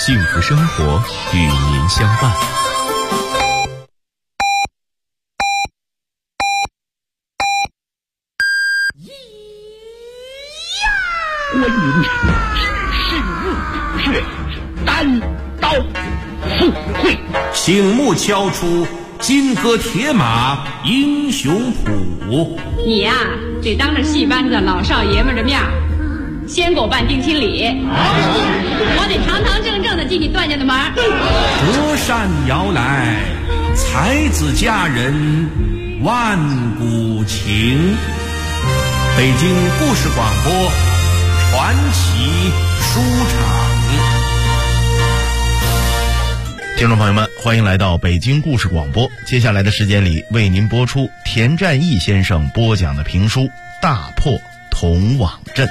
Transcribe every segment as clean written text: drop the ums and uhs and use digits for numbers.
幸福生活与您相伴。 观音只是入穴，单刀赴会， 醒目敲出金戈铁马英雄谱。 你呀，得当着戏班子老少爷们的面先给我办定亲礼，我得堂堂正正的进你段家的门。 折扇摇来，才子佳人万古情。北京故事广播传奇书场。 听众朋友们，欢迎来到北京故事广播。接下来的时间里，为您播出田占义先生播讲的评书《大破铜网阵》。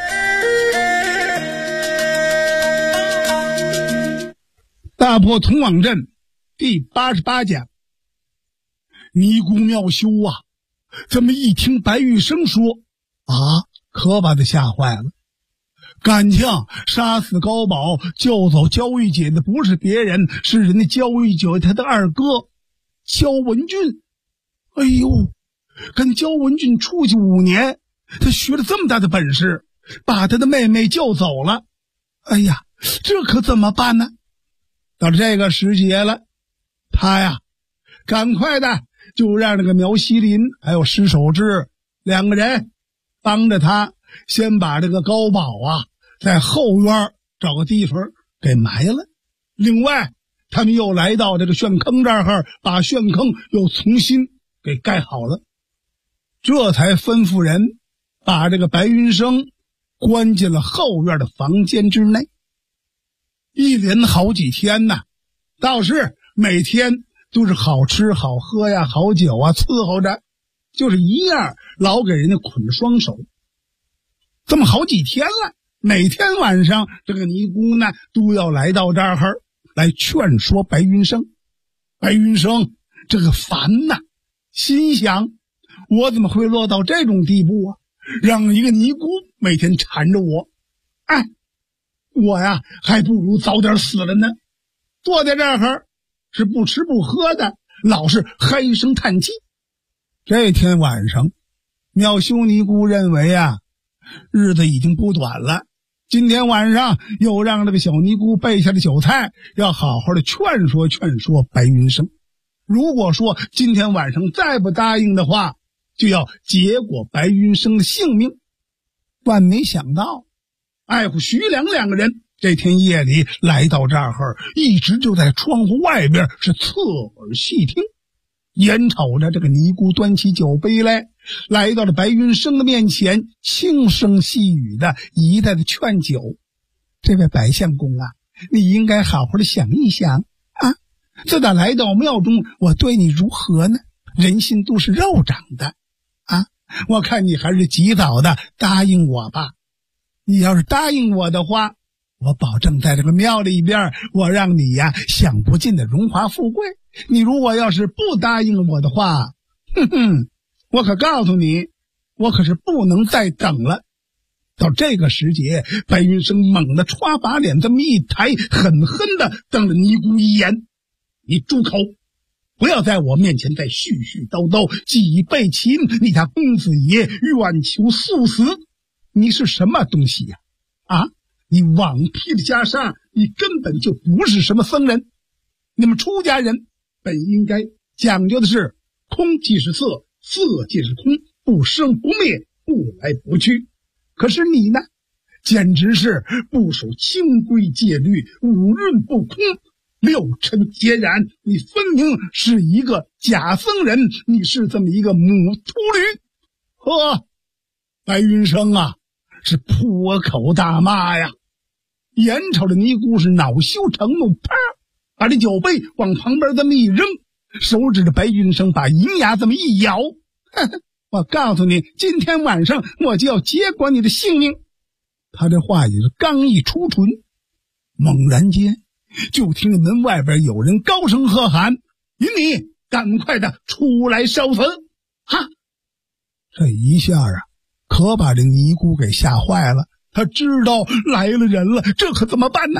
大破铜网阵第88讲。尼姑妙修啊，这么一听白玉生说啊，可把他吓坏了。敢将杀死高宝救走焦玉姐的不是别人，是人家焦玉姐他的二哥焦文俊。哎呦，跟焦文俊出去5年，他学了这么大的本事，把他的妹妹救走了。哎呀，这可怎么办呢？到这个时节了，他呀赶快的就让那个苗锡林还有石守志2个人帮着他先把这个高宝啊在后院找个地方给埋了。另外他们又来到这个旋坑这儿，把旋坑又重新给盖好了，这才吩咐人把这个白云生关进了后院的房间之内。一连好几天呢，倒是每天都是好吃好喝呀，好酒啊伺候着，就是一样老给人家捆双手。这么好几天了，每天晚上这个尼姑呢都要来到这儿来劝说白云生。白云生这个烦呐，心想我怎么会落到这种地步啊，让一个尼姑每天缠着我，哎，我呀还不如早点死了呢。坐在这儿是不吃不喝的，老是唉声叹气。这天晚上妙修尼姑认为啊日子已经不短了，今天晚上又让这个小尼姑备下的酒菜，要好好的劝说劝说白云生。如果说今天晚上再不答应的话，就要结果白云生的性命。万没想到爱护徐良2个人这天夜里来到这儿，一直就在窗户外边是侧耳细听，眼瞅着这个尼姑端起酒杯来到了白云生的面前，轻声细语的一再的劝酒。这位白相公啊，你应该好好的想一想啊，自打来到庙中，我对你如何呢？人心都是肉长的啊，我看你还是及早的答应我吧。你要是答应我的话，我保证在这个庙里边，我让你呀享不尽的荣华富贵。你如果要是不答应我的话，我可告诉你，我可是不能再等了。到这个时节，白云生猛地歘把脸这么一抬，狠狠地瞪了尼姑一眼。你住口，不要在我面前再絮絮叨叨，几倍秦你家公子爷愿求速死。你是什么东西呀？啊，你枉披的袈裟，你根本就不是什么僧人。你们出家人本应该讲究的是空即是色，色即是空，不生不灭，不来不去。可是你呢，简直是不守清规戒律，五蕴不空，六尘皆然。你分明是一个假僧人，你是这么一个母秃驴。呵，白云生啊是破口大骂呀。眼瞅着尼姑是恼羞成怒，啪把这酒杯往旁边这么一扔，手指着白云生把银牙这么一咬，我告诉你，今天晚上我就要结果你的性命。他这话也是刚一出唇，猛然间就听见门外边有人高声喝喊：云你赶快的出来烧死！哈，这一下啊可把这尼姑给吓坏了。他知道来了人了，这可怎么办呢？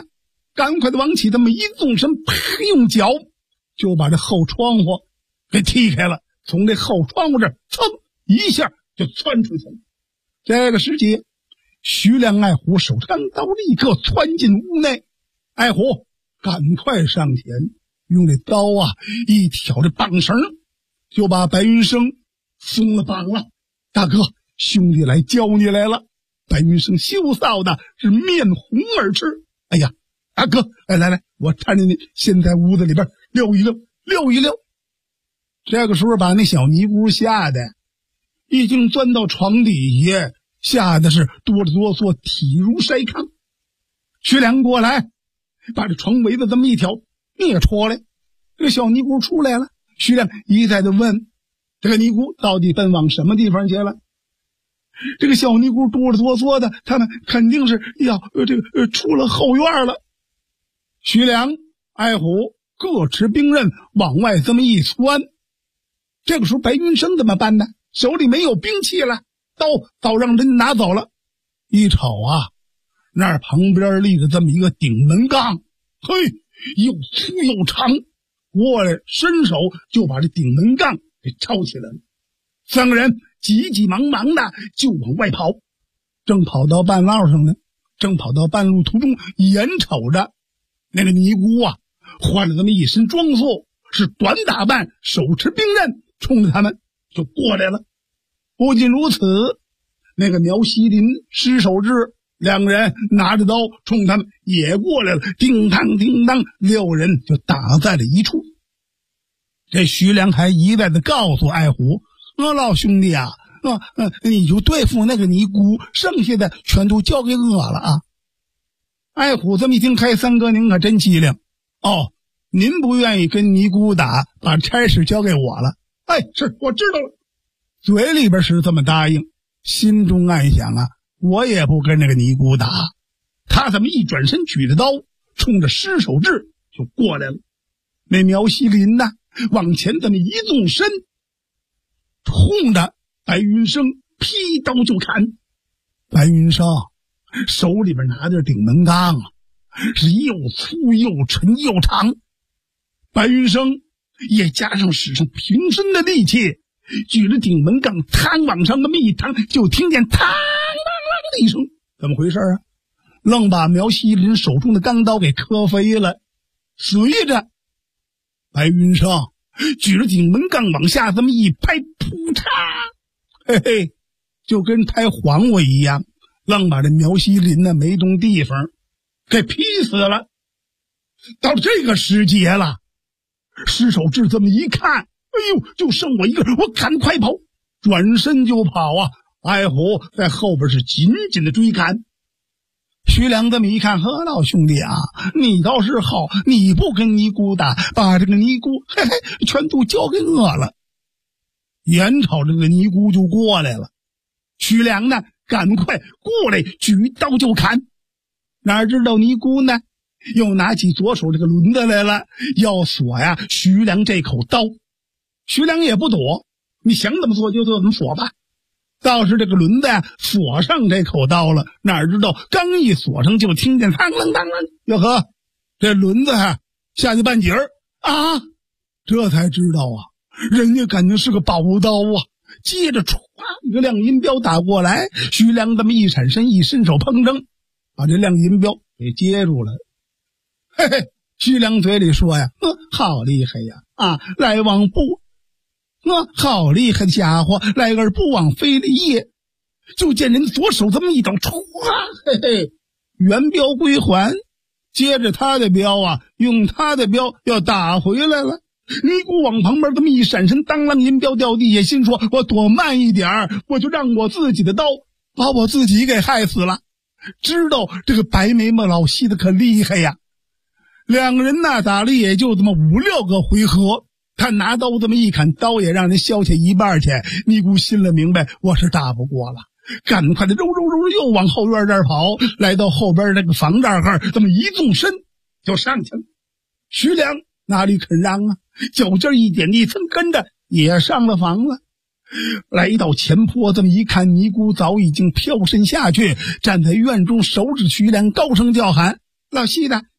赶快的往起这么一纵身，用脚就把这后窗户给踢开了，从这后窗户这儿噌一下就窜出去了。这个时节，徐良、爱虎手钢刀，立刻窜进屋内。爱虎赶快上前，用这刀一挑这绑绳，就把白云生松了绑了。大哥，兄弟来教你来了。白云生羞臊的是面红耳赤。哎呀，大哥，来，我搀着你先在屋子里边溜一溜。这个时候把那小尼姑吓得已经钻到床底下，吓得是哆里哆嗦，体如筛糠。徐良过来，把这床围子这么一挑，你也出来。这个小尼姑出来了，徐良一再的问这个尼姑到底奔往什么地方去了。这个小尼姑哆里哆嗦的，他们肯定是要出了后院了。徐良、爱虎各持兵刃往外这么一窜。这个时候白云生怎么办呢？手里没有兵器了，刀早让人拿走了。一瞅那儿旁边立着这么一个顶门杠，嘿，又粗又长，过来伸手就把这顶门杠给抄起来了。三个人急急忙忙的就往外跑，正跑到半路途中，眼瞅着那个尼姑换了这么一身装束，是短打扮，手持兵刃，冲着他们就过来了。不仅如此，那个苗锡林、施守志两个人拿着刀冲他们也过来了，叮当叮当，六人就打在了一处。这徐良还一再的告诉爱虎，老兄弟你就对付那个尼姑，剩下的全都交给我了爱虎这么一听，开三哥您可真机灵您不愿意跟尼姑打，把差事交给我了。是，我知道了。嘴里边是这么答应，心中暗想我也不跟那个尼姑打。他这么一转身，举着刀冲着施守志就过来了。那苗锡林往前这么一纵身，冲着白云生劈刀就砍。白云生手里边拿着顶门杠是又粗又沉又长。白云生也加上使上平身的力气，举着顶门杠摊往上那么一趟，就听见嘡啷啷的一声。怎么回事愣把苗锡林手中的钢刀给磕飞了。随着白云生举着顶门杠往下这么一拍，扑嚓，嘿嘿，就跟拍黄瓜一样，愣把这苗锡林没动地方给劈死了。到这个时节了，施守志这么一看，就剩我一个人，我赶快跑，转身就跑爱虎在后边是紧紧的追赶。徐良这么一看，老兄弟你倒是好，你不跟尼姑打，把这个尼姑全都交给我了。眼瞅这个尼姑就过来了，徐良赶快过来举刀就砍。哪知道尼姑又拿起左手这个轮子来了，要锁徐良这口刀。徐良也不躲，你想怎么锁就怎么锁吧。倒是这个轮子锁上这口刀了，哪知道刚一锁上，就听见当啷当啷，哟呵，这轮子下去半截儿这才知道人家感情是个宝刀接着歘一个亮银镖打过来，徐良这么一闪身，一伸手，砰扔，把这亮银镖给接住了。嘿嘿，徐良嘴里说好厉害来往不好厉害的家伙，来而不往非礼也。就见人左手这么一刀，歘，嘿嘿，原镖归还。接着他的镖用他的镖要打回来了。尼姑往旁边这么一闪身，当啷银镖掉地下，心说我躲慢一点我就让我自己的刀把我自己给害死了。知道这个白眉毛老西的可厉害两个人打了也就这么5-6个回合，他拿刀这么一砍，刀也让人削下一半去。尼姑心里明白，我是打不过了，赶快的揉又往后院这儿跑，来到后边那个房这儿，这么一纵身就上去了。徐良哪里肯让脚尖一点地，噌跟着也上了房了。来到前坡，这么一看，尼姑早已经飘身下去，站在院中手指徐良，高声叫喊：老西的，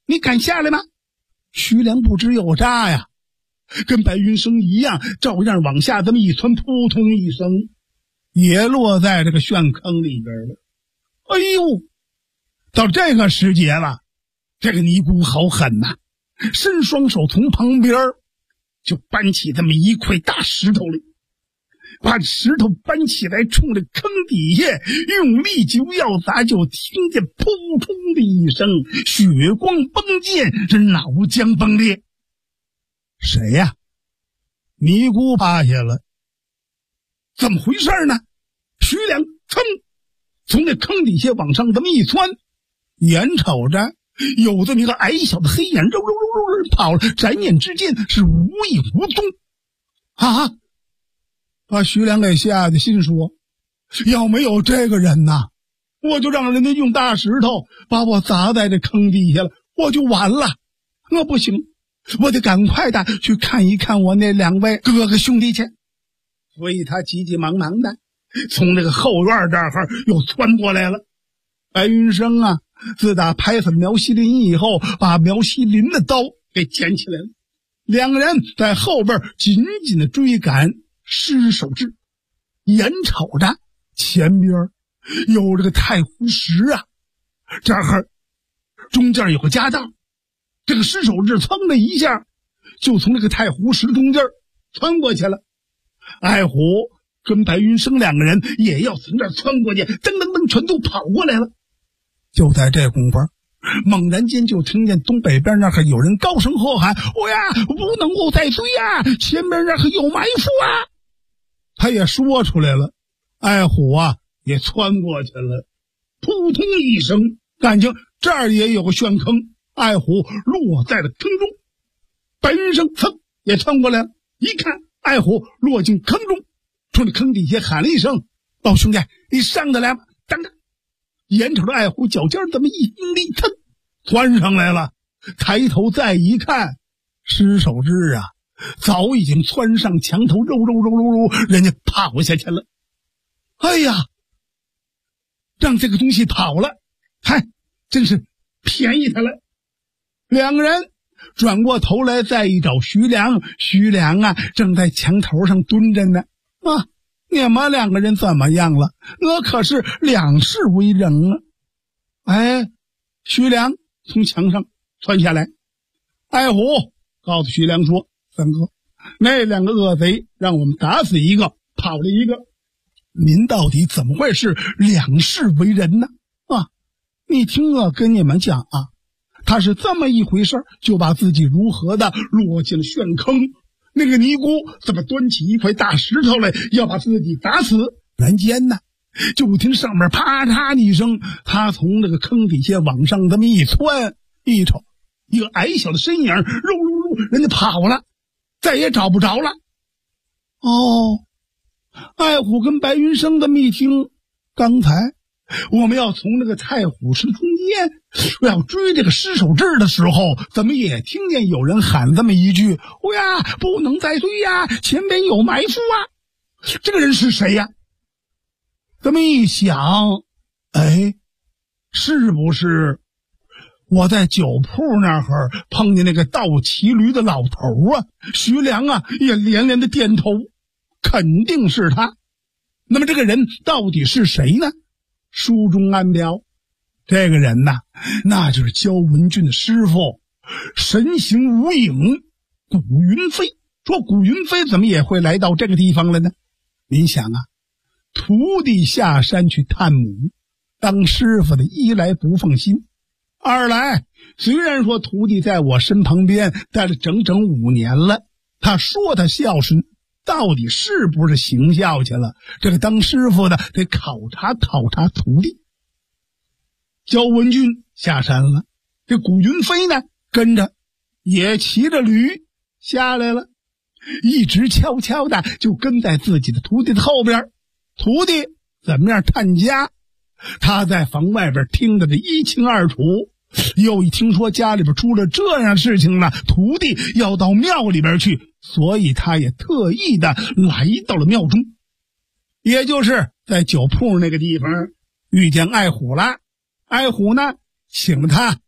你敢下来吗？徐良不知有诈呀，跟白云生一样，照样往下这么一窜，扑通一声也落在这个旋坑里边了。哎呦，到这个时节了，这个尼姑好狠呐，伸双手从旁边就搬起这么一块大石头来，把石头搬起来，冲着坑底下用力就要砸，就听见扑通的一声，血光崩溅，这脑浆崩裂。谁呀？尼姑趴下了。怎么回事呢？徐良噌从这坑底下往上这么一窜，眼瞅着有这么一个矮小的黑影肉跑了，转眼之间是无影无踪啊！把徐良给吓得，心说要没有这个人呐，我就让人家用大石头把我砸在这坑底下了，我就完了。那不行，我得赶快的去看一看我那2位哥哥兄弟去。所以他急急忙忙的从这个后院这儿又窜过来了。白云生啊，自打拍死苗锡林以后，把苗锡林的刀给捡起来了。2个人在后边紧紧的追赶施守志，眼瞅着前边有这个太湖石啊，这儿中间有个夹道，这个施守志噌的一下就从这个太湖石中间穿过去了。艾虎跟白云生2个人也要从这儿穿过去，噔噔噔全都跑过来了。就在这功夫，猛然间就听见东北边那儿有人高声喝喊：“我呀，不能够再追呀，前面那儿有埋伏啊！”他也说出来了，艾虎啊也窜过去了，扑通一声，感情这儿也有个旋坑，艾虎落在了坑中。白云生噌也窜过来了，一看艾虎落进坑中，冲着坑底下喊了一声：“老兄弟，你上得来吗？”等等，眼瞅着艾虎脚尖这么一用力，噌窜上来了。抬头再一看，施守志啊早已经窜上墙头，肉，人家跑下去了。哎呀，让这个东西跑了，嗨，真是便宜他了。2个人转过头来再一找徐良，徐良啊正在墙头上蹲着呢。啊，你们2个人怎么样了？我可是两世为人啊！哎，徐良从墙上窜下来，艾虎告诉徐良说：“三哥，那2个恶贼让我们打死一个，跑了一个，您到底怎么会是两世为人呢？啊，你听我跟你们讲啊，他是这么一回事，就把自己如何的落进了旋坑。那个尼姑怎么端起一块大石头来要把自己打死？然间呢，就听上面啪嚓一声，他从那个坑底下往上这么一窜，一瞅一个矮小的身影，肉，人家跑了，再也找不着了。哦，艾虎跟白云生这么一听，刚才我们要从那个太虎石中间要追这个施守志的时候，怎么也听见有人喊这么一句：“哎呀，不能再追呀，前边有埋伏啊！”这个人是谁呀？这么一想，哎，是不是我在酒铺那儿碰见那个倒骑驴的老头啊？徐良啊也连连的点头，肯定是他。那么这个人到底是谁呢？书中暗标，这个人呐，那就是焦文俊的师傅，神行无影古云飞。说古云飞怎么也会来到这个地方了呢？您想啊，徒弟下山去探母，当师傅的一来不放心，二来虽然说徒弟在我身旁边待了整整5年了，他说他孝顺，到底是不是行孝去了？这个当师傅的得考察徒弟。焦文俊下山了，这古云飞呢跟着也骑着驴下来了，一直悄悄的就跟在自己的徒弟的后边。徒弟怎么样探家，他在房外边听得这一清二楚。又一听说家里边出了这样的事情了，徒弟要到庙里边去，所以他也特意的来到了庙中，也就是在酒铺那个地方遇见艾虎了。艾虎呢请了他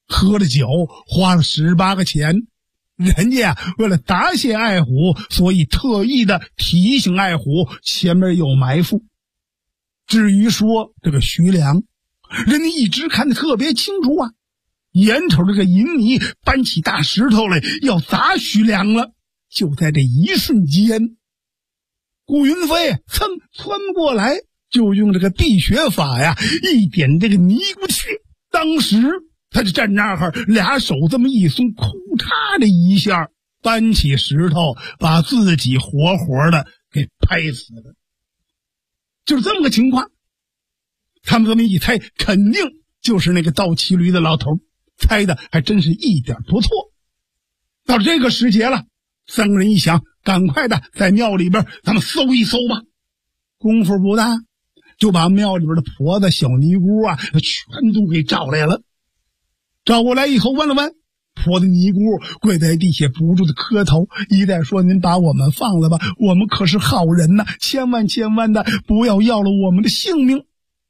喝了酒，花了18个钱。人家为了答谢爱虎，所以特意的提醒爱虎前面有埋伏。至于说这个徐良，人家一直看得特别清楚啊，眼瞅这个银泥搬起大石头来要砸徐良了。就在这一瞬间，顾云飞噌窜过来，就用这个避雪法呀，一点这个尼姑气。当时他就站那儿，俩手这么一松，库嚓的一下搬起石头，把自己活活的给拍死了。就是这么个情况。他们这么一猜，肯定就是那个盗骑驴的老头，猜的还真是一点不错。到了这个时节了，三个人一想，赶快的在庙里边咱们搜一搜吧。功夫不大，就把庙里边的婆子小尼姑啊全都给找来了。找过来以后问了问，婆子尼姑跪在地下不住的磕头，一再说：“您把我们放了吧，我们可是好人呐，千万千万的不要要了我们的性命。”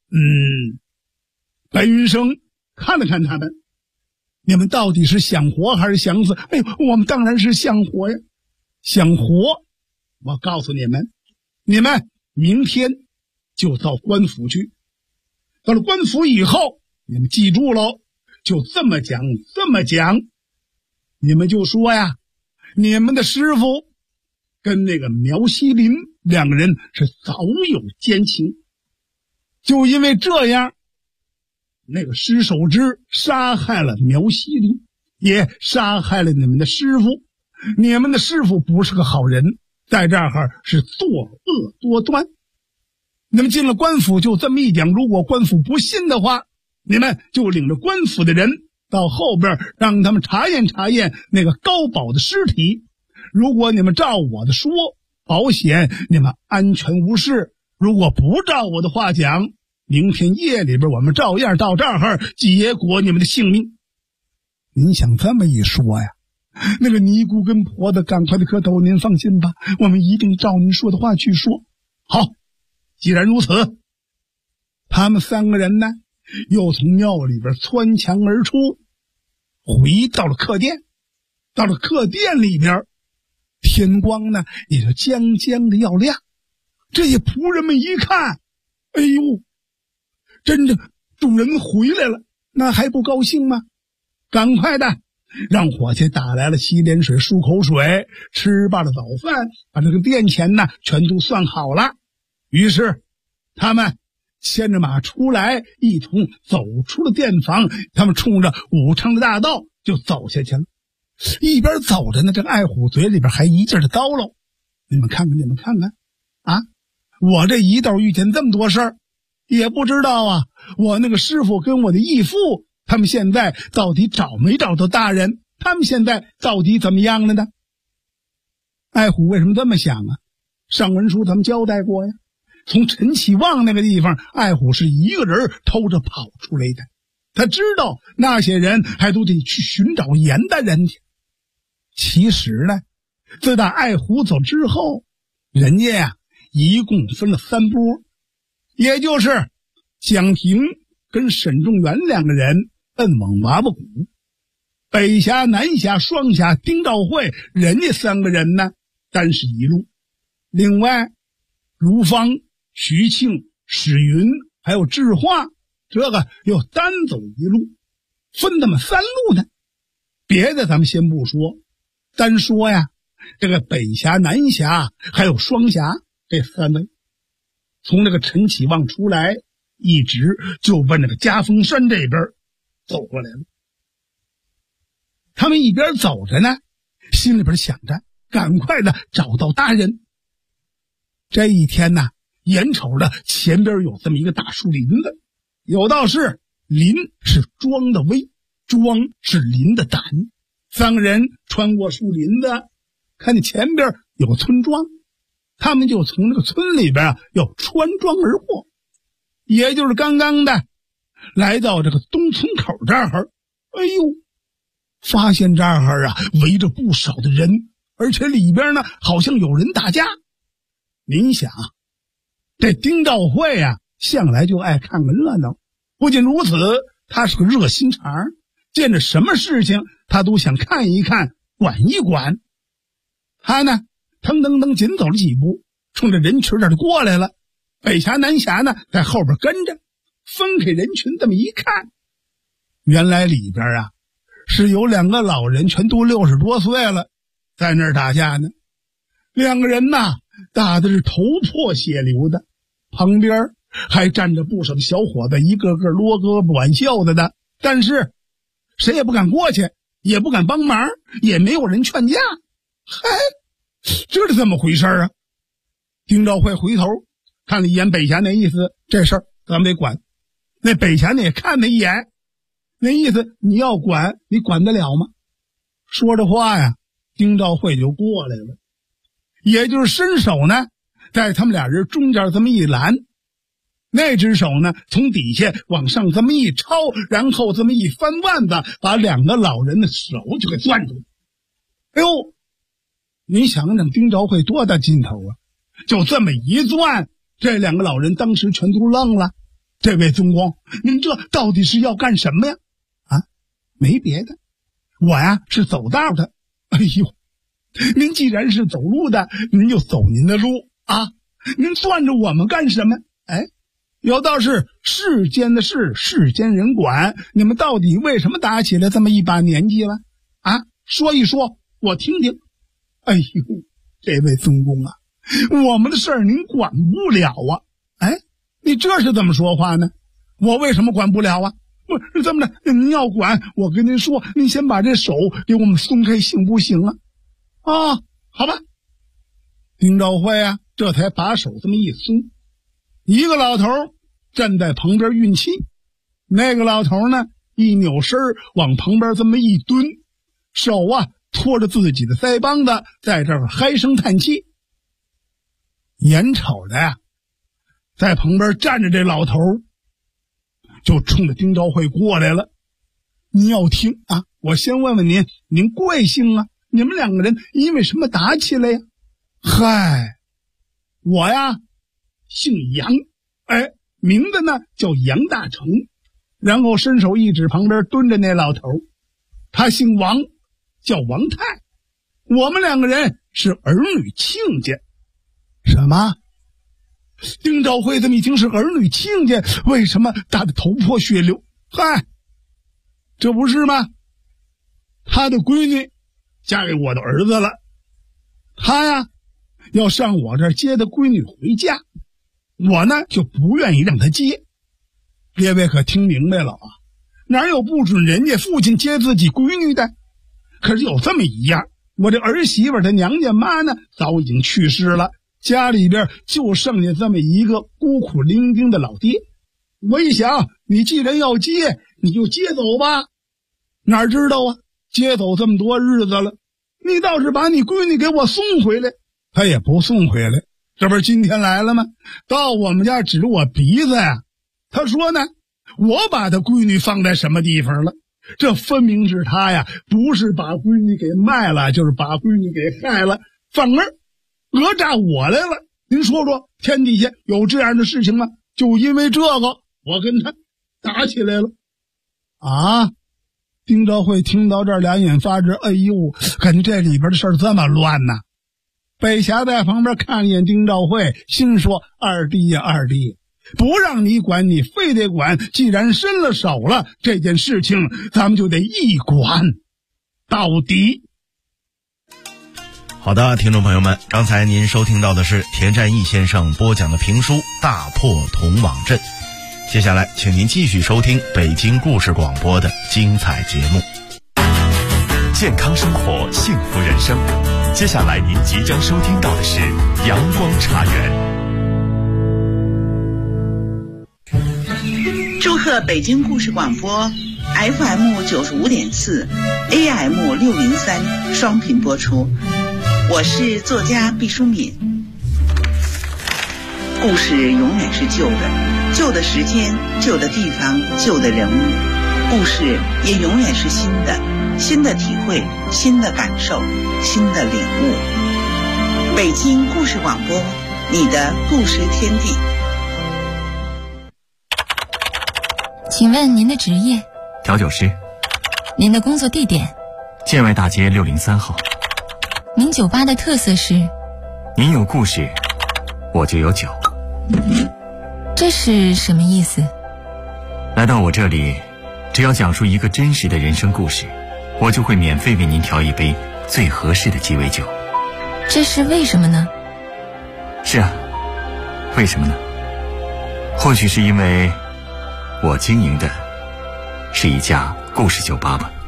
白云生看了看他们，你们到底是想活还是想死？哎呦，我们当然是想活呀！想活，我告诉你们，你们明天就到官府去。到了官府以后，你们记住喽，就这么讲，这么讲。你们就说呀，你们的师傅跟那个苗锡林两个人是早有奸情，就因为这样，那个施守之杀害了苗锡林，也杀害了你们的师傅。你们的师傅不是个好人，在这儿是作恶多端。那么进了官府就这么一讲，如果官府不信的话，你们就领着官府的人到后边让他们查验查验那个高宝的尸体。如果你们照我的说，保险你们安全无事；如果不照我的话讲，明天夜里边我们照样到这儿结果你们的性命。您想这么一说呀，那个尼姑跟婆子赶快的磕头，您放心吧，我们一定照您说的话去说。好，既然如此，他们三个人呢又从庙里边穿墙而出，回到了客店。到了客店里边，天光呢也就将将的要亮。这些仆人们一看，哎呦，真的主人回来了，那还不高兴吗？赶快的让伙计打来了洗脸水、漱口水，吃罢了早饭，把这个店钱呢全都算好了。于是他们牵着马出来，一同走出了店房。他们冲着武昌的大道就走下去了。一边走着呢，这个爱虎嘴里边还一劲的叨唠：“你们看看，你们看看啊！我这一道遇见这么多事儿，也不知道啊，我那个师傅跟我的义父，他们现在到底找没找到大人？他们现在到底怎么样了呢？”爱虎为什么这么想啊？上文书他们交代过呀，从陈启旺那个地方，爱虎是一个人偷着跑出来的。他知道那些人还都得去寻找严大人去。其实呢，自打爱虎走之后，人家呀一共分了3波，也就是蒋平跟沈仲元两个人奔往娃娃谷，北峡、南峡、双峡、丁兆会，人家3个人呢单是一路。另外卢芳、徐庆、史云还有智化，这个又单走一路，分他们3路呢。别的咱们先不说，单说呀，这个北峡、南峡还有双峡这3位，从这个陈启旺出来，一直就奔那个嘉峰山这边走过来了。他们一边走着呢，心里边想着赶快的找到大人。这一天呢，眼瞅着前边有这么一个大树林子，有道是林是庄的威，庄是林的胆。3个人穿过树林子，看见前边有个村庄，他们就从这个村里边要穿庄而过。也就是刚刚的来到这个东村口这儿，哎呦，发现这儿围着不少的人，而且里边呢好像有人打架。您想，这丁兆会向来就爱看个热闹。不仅如此，他是个热心肠， 见着什么事情他都想看一看，管一管。他呢腾腾腾紧走了几步，冲着人群这儿就过来了。北侠南侠呢在后边跟着，分开人群这么一看，原来里边啊是有两个老人，全都60多岁了，在那儿打架呢。两个人呐打的是头破血流的，旁边还站着不少的小伙子，一个个锣胳膊挽袖子的，但是谁也不敢过去，也不敢帮忙，也没有人劝架。嗨，这是怎么回事啊？丁兆会回头看了一眼北侠，那意思这事儿咱们得管。那北侠呢也看了一眼，那意思你要管，你管得了吗？说着话呀，丁兆会就过来了，也就是伸手呢在他们俩人中间这么一拦，那只手呢从底下往上这么一抄，然后这么一翻腕子，把两个老人的手就给攥住。哎呦，你想想丁兆会多大劲头啊，就这么一攥，这两个老人当时全都愣了。这位宗公，您这到底是要干什么呀？啊，没别的，我呀是走道的。哎呦，您既然是走路的，您就走您的路啊，您攥着我们干什么？哎，有道是世间的事世间人管，你们到底为什么打起来这么一把年纪了啊？说一说我听听。哎呦，这位宗公啊，我们的事儿您管不了啊。哎，你这是怎么说话呢？我为什么管不了啊？不是这么的，您要管，我跟您说，您先把这手给我们松开行不行啊？啊，好吧。丁兆会啊这才把手这么一松，一个老头站在旁边运气，那个老头呢一扭身往旁边这么一蹲，手啊托着自己的腮帮子，在这儿嗨声叹气。眼瞅着呀在旁边站着这老头就冲着丁兆会过来了。您要听啊，我先问问您，您贵姓啊？你们两个人因为什么打起来呀？嗨，我呀姓杨，哎，名字呢叫杨大成。然后伸手一指旁边蹲着那老头，他姓王，叫王泰。我们两个人是儿女亲家。什么？丁兆会这么一听是儿女亲家，为什么打得头破血流？嗨，这不是吗？他的闺女嫁给我的儿子了，他呀要上我这儿接他闺女回家，我呢就不愿意让他接。列位可听明白了啊？哪有不准人家父亲接自己闺女的？可是有这么一样，我这儿媳妇的娘家妈呢早已经去世了，家里边就剩下这么一个孤苦伶仃的老爹。我一想，你既然要接，你就接走吧。哪知道啊，接走这么多日子了，你倒是把你闺女给我送回来。他也不送回来，这不是今天来了吗？到我们家指我鼻子呀。他说呢，我把他闺女放在什么地方了？这分明是他呀，不是把闺女给卖了，就是把闺女给害了，反而讹诈我来了。您说说，天底下有这样的事情吗？就因为这个，我跟他打起来了。啊！丁兆会听到这儿，两眼发直。哎呦，感觉这里边的事儿这么乱呐！北侠在旁边看一眼丁兆会，心说：二弟呀，二弟，不让你管，你非得管。既然伸了手了，这件事情咱们就得一管到底。 好的，听众朋友们，刚才您收听到的是田占义先生播讲的评书《大破铜网阵》。接下来请您继续收听北京故事广播的精彩节目。 健康生活，幸福人生。接下来您即将收听到的是阳光茶园。 祝贺北京故事广播 FM 95.4 AM 603双频播出。我是作家毕淑敏。故事永远是旧的，旧的时间，旧的地方，旧的人物。故事也永远是新的，新的体会，新的感受，新的领悟。北京故事广播，你的故事天地。 请问您的职业？ 调酒师。 您的工作地点？ 建外大街603号。 您酒吧的特色是？ 您有故事，我就有酒。 这是什么意思？ 来到我这里，只要讲述一个真实的人生故事，我就会免费为您调一杯最合适的鸡尾酒。 这是为什么呢？ 是啊，为什么呢？或许是因为我经营的是一家故事酒吧吧。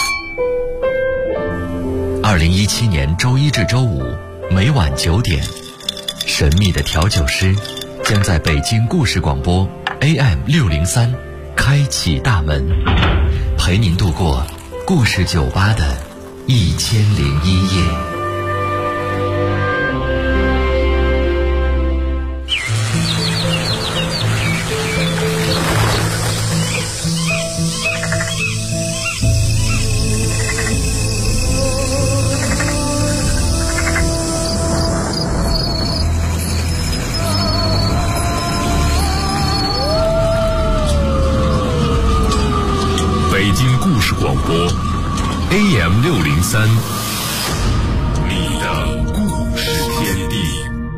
2017年周一至周五每晚9点，神秘的调酒师将在北京故事广播 AM603开启大门，陪您度过故事酒吧的1001夜。 北京故事广播 AM603，你的故事天地。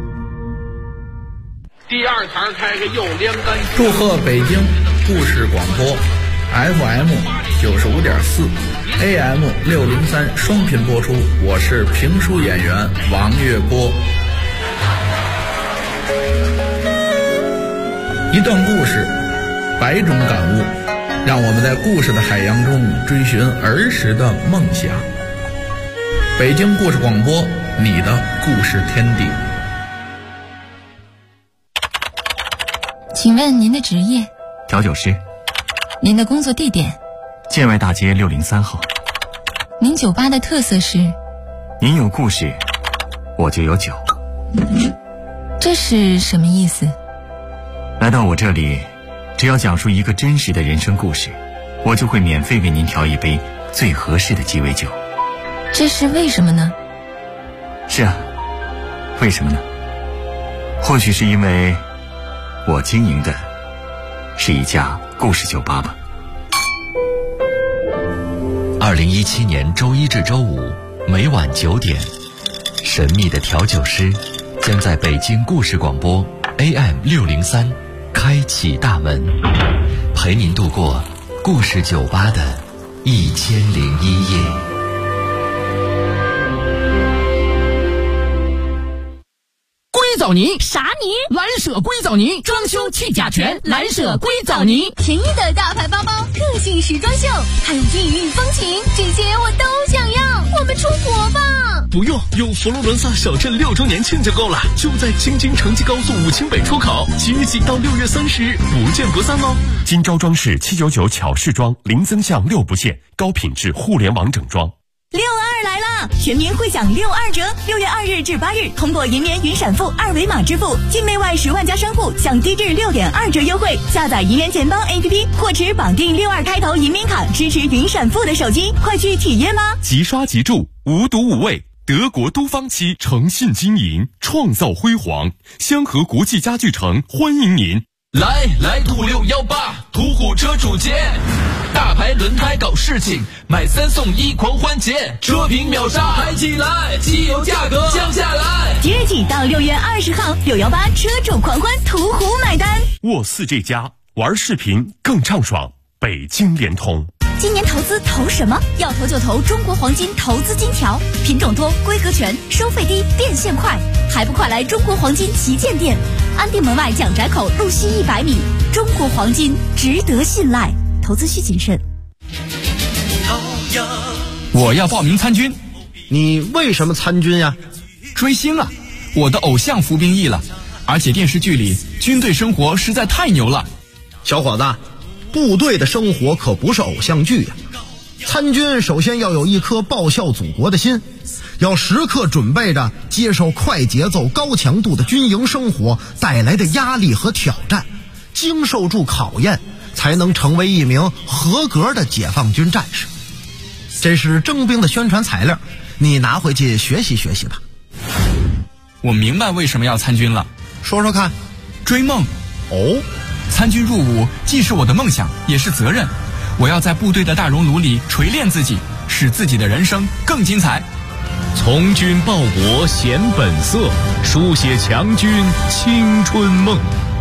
第二堂开个又连杆。 祝贺北京故事广播 FM 95.4 AM603双频播出，我是评书演员王月波。一段故事，100种感悟，让我们在故事的海洋中追寻儿时的梦想。北京故事广播，你的故事天地。 请问您的职业？ 调酒师。 您的工作地点？ 建外大街603号。 您酒吧的特色是？ 您有故事，我就有酒。 这是什么意思？ 来到我这里，只要讲述一个真实的人生故事，我就会免费为您调一杯最合适的鸡尾酒。 这是为什么呢？ 是啊，为什么呢？或许是因为我经营的是一家故事酒吧吧。 2017年周一至周五每晚9点，神秘的调酒师将在北京故事广播 AM603开启大门，陪您度过故事酒吧的1001夜。 硅藻泥？ 啥泥？ 蓝舍硅藻泥，装修去甲醛，蓝舍硅藻泥。 便宜的大牌包包，个性时装秀，还有异域风情，这些我都想要。我们出国吧？ 不用，有佛罗伦萨小镇6周年庆就够了，就在京津城际高速武清北出口，7日起到6月30日，不见不散哦。 金招装饰799巧饰装，零增项6不限，高品质互联网整装。 62来了，全民会享62折，6月2日至8日，通过银联云闪付二维码支付，境内外10万家商户享低至6.2折优惠。下载银联钱包 APP 或持绑定62开头银联卡支持云闪付的手机，快去体验吧！ 即刷即住，无毒无味。德国都方期诚信经营，创造辉煌。香河国际家具城欢迎您。 来土618，途虎车主节，大牌轮胎搞事情，买3送1狂欢节，车评秒杀嗨起来，汽油价格降下来。 即日起到6月20号，618车主狂欢，途虎买单。 沃4这家玩视频更畅爽，北京联通。 今年投资投什么？要投就投中国黄金投资金条，品种多，规格全，收费低，变现快，还不快来中国黄金旗舰店，安定门外蒋宅口路西100米。中国黄金值得信赖，投资需谨慎。 我要报名参军。 你为什么参军呀？ 追星啊！我的偶像服兵役了，而且电视剧里军队生活实在太牛了。 小伙子，部队的生活可不是偶像剧呀。参军首先要有一颗报效祖国的心，要时刻准备着接受快节奏高强度的军营生活带来的压力和挑战，经受住考验，才能成为一名合格的解放军战士。这是征兵的宣传材料，你拿回去学习学习吧。 我明白为什么要参军了， 说说看。 追梦。 哦， 参军入伍既是我的梦想，也是责任。 我要在部队的大熔炉里锤炼自己，使自己的人生更精彩。 从军报国显本色，书写强军青春梦。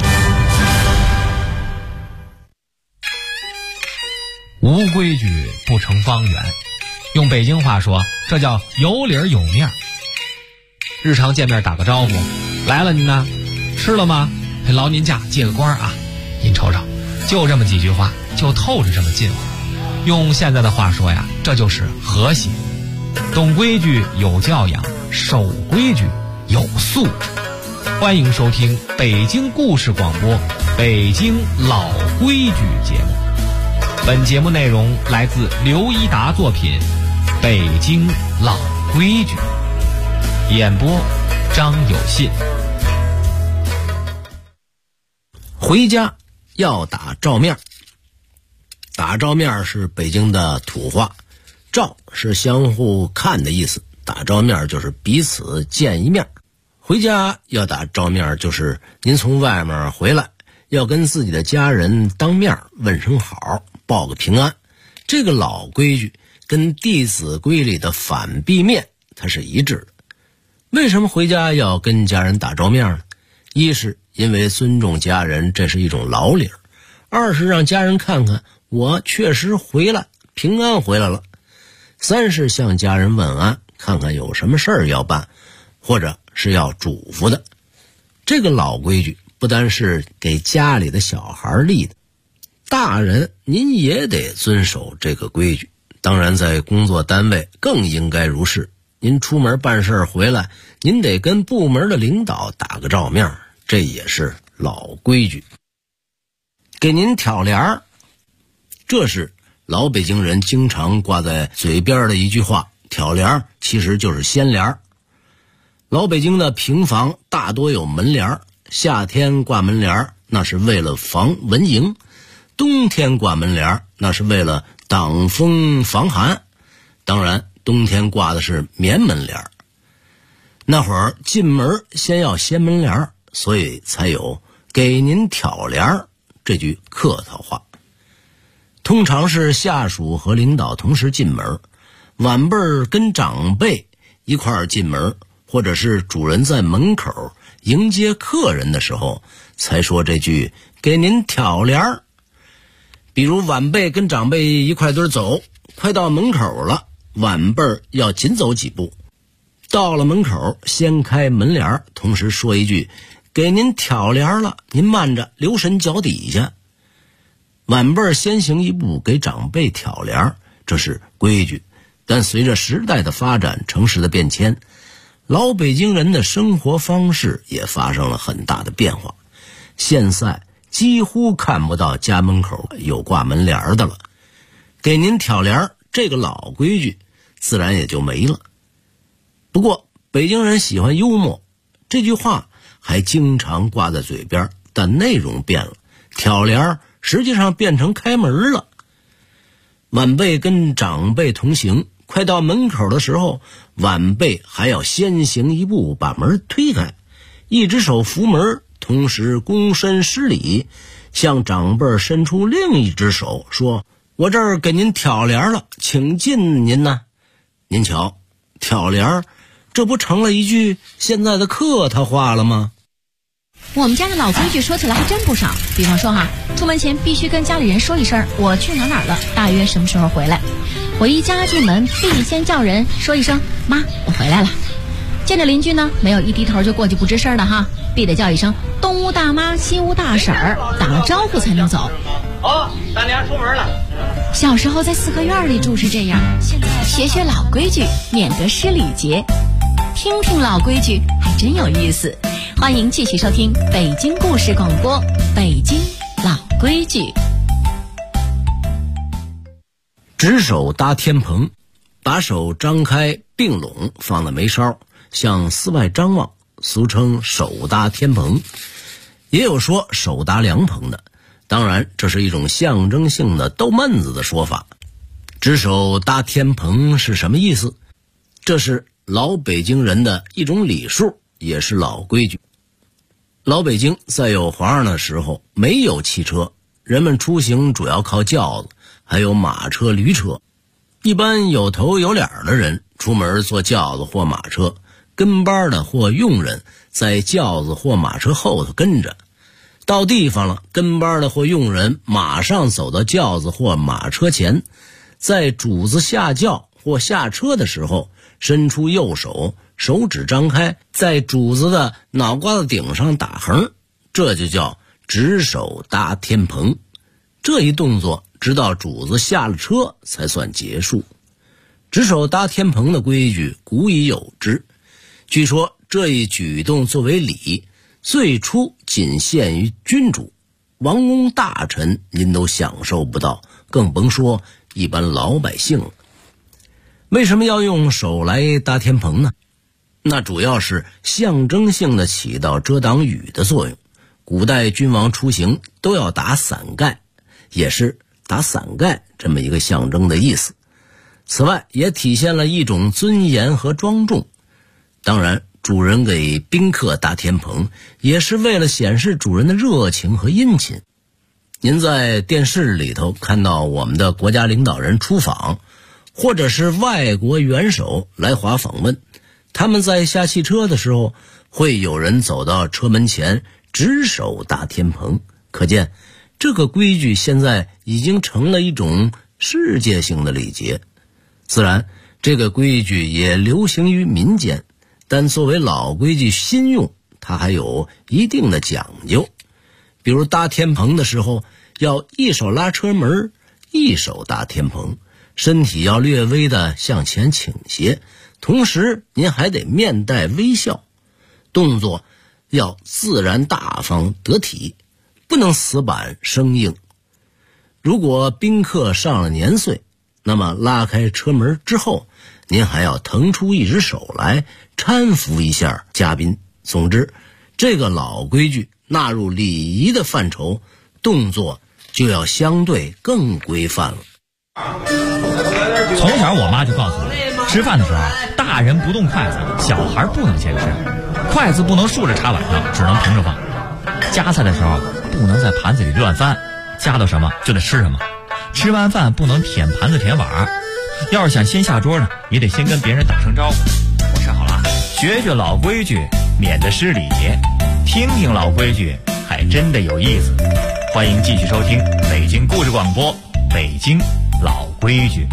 无规矩不成方圆，用北京话说，这叫有理有面。日常见面打个招呼，来了您呢，吃了吗？劳您驾，借个光啊！您瞅瞅，就这么几句话，就透着这么近乎。用现在的话说呀，这就是和谐。懂规矩有教养，守规矩有素质。欢迎收听北京故事广播《北京老规矩》节目。本节目内容来自刘一达作品《北京老规矩》，演播张有信。 回家要打照面。打照面是北京的土话，照是相互看的意思，打照面就是彼此见一面。回家要打照面就是您从外面回来，要跟自己的家人当面问声好，报个平安。这个老规矩跟《弟子规》里的反壁面它是一致的。为什么回家要跟家人打照面呢？一是因为尊重家人，这是一种老理儿；二是让家人看看我确实回来，平安回来了；三是向家人问安，看看有什么事儿要办，或者是要嘱咐的。这个老规矩不单是给家里的小孩立的，大人您也得遵守这个规矩。当然在工作单位更应该如是。您出门办事回来，您得跟部门的领导打个照面，这也是老规矩。给您挑帘儿，这是老北京人经常挂在嘴边的一句话。挑帘儿其实就是掀帘儿。老北京的平房大多有门帘儿，夏天挂门帘儿那是为了防蚊蝇，冬天挂门帘儿那是为了挡风防寒。当然冬天挂的是棉门帘儿。那会儿进门先要掀门帘儿，所以才有给您挑帘儿这句客套话。通常是下属和领导同时进门，晚辈跟长辈一块儿进门，或者是主人在门口迎接客人的时候才说这句给您挑帘儿。比如晚辈跟长辈一块堆走，快到门口了，晚辈要紧走几步，到了门口掀开门帘，同时说一句给您挑帘了，您慢着留神脚底下。晚辈先行一步给长辈挑帘，这是规矩。但随着时代的发展，城市的变迁，老北京人的生活方式也发生了很大的变化。现在几乎看不到家门口有挂门帘的了，给您挑帘这个老规矩自然也就没了。不过北京人喜欢幽默，这句话还经常挂在嘴边，但内容变了，挑帘实际上变成开门了。晚辈跟长辈同行，快到门口的时候，晚辈还要先行一步把门推开，一只手扶门，同时躬身施礼，向长辈伸出另一只手，说我这儿给您挑帘了，请进您呢。您瞧，挑帘这不成了一句现在的客套话了吗？ 我们家的老规矩说起来还真不少，比方说出门前必须跟家里人说一声我去哪儿了，大约什么时候回来。回家进门必先叫人说一声妈我回来了。见着邻居呢，没有一低头就过去不吱声的必得叫一声东屋大妈西屋大婶儿，打了招呼才能走。 大娘出门了。 小时候在四合院里住是这样，现在学老规矩，免得失礼节。听听老规矩还真有意思。欢迎继续收听北京故事广播，北京老规矩。 执手搭天棚，把手张开并拢放在眉梢，向寺外张望，俗称手搭天棚。也有说手搭凉棚的，当然这是一种象征性的逗闷子的说法。执手搭天棚是什么意思？这是老北京人的一种礼数，也是老规矩。老北京在有皇上的时候没有汽车，人们出行主要靠轿子， 还有马车、驴车。一般有头有脸的人出门坐轿子或马车，跟班的或佣人在轿子或马车后头跟着。到地方了，跟班的或佣人马上走到轿子或马车前，在主子下轿或下车的时候，伸出右手，手指张开，在主子的脑瓜子顶上打横，这就叫执手搭天棚。这一动作直到主子下了车才算结束。执手搭天棚的规矩古已有之，据说这一举动作为礼，最初仅限于君主，王公大臣您都享受不到，更甭说一般老百姓了。为什么要用手来搭天棚呢？那主要是象征性的起到遮挡雨的作用。古代君王出行都要打伞盖，也是打伞盖这么一个象征的意思。此外也体现了一种尊严和庄重。当然主人给宾客搭天棚也是为了显示主人的热情和殷勤。您在电视里头看到我们的国家领导人出访，或者是外国元首来华访问，他们在下汽车的时候会有人走到车门前执手搭天棚，可见这个规矩现在已经成了一种世界性的礼节。自然这个规矩也流行于民间，但作为老规矩新用，它还有一定的讲究。比如搭天棚的时候要一手拉车门，一手搭天棚，身体要略微的向前倾斜，同时您还得面带微笑，动作要自然大方得体，不能死板生硬。如果宾客上了年岁，那么拉开车门之后，您还要腾出一只手来搀扶一下嘉宾。总之这个老规矩纳入礼仪的范畴，动作就要相对更规范了。 从小我妈就告诉我，吃饭的时候大人不动筷子，小孩不能先吃，筷子不能竖着插碗上，只能平着放，夹菜的时候不能在盘子里乱翻，夹到什么就得吃什么，吃完饭不能舔盘子舔碗，要是想先下桌呢，也得先跟别人打声招呼。我说好了，学学老规矩，免得失礼，听听老规矩还真的有意思。欢迎继续收听北京故事广播，北京老规矩。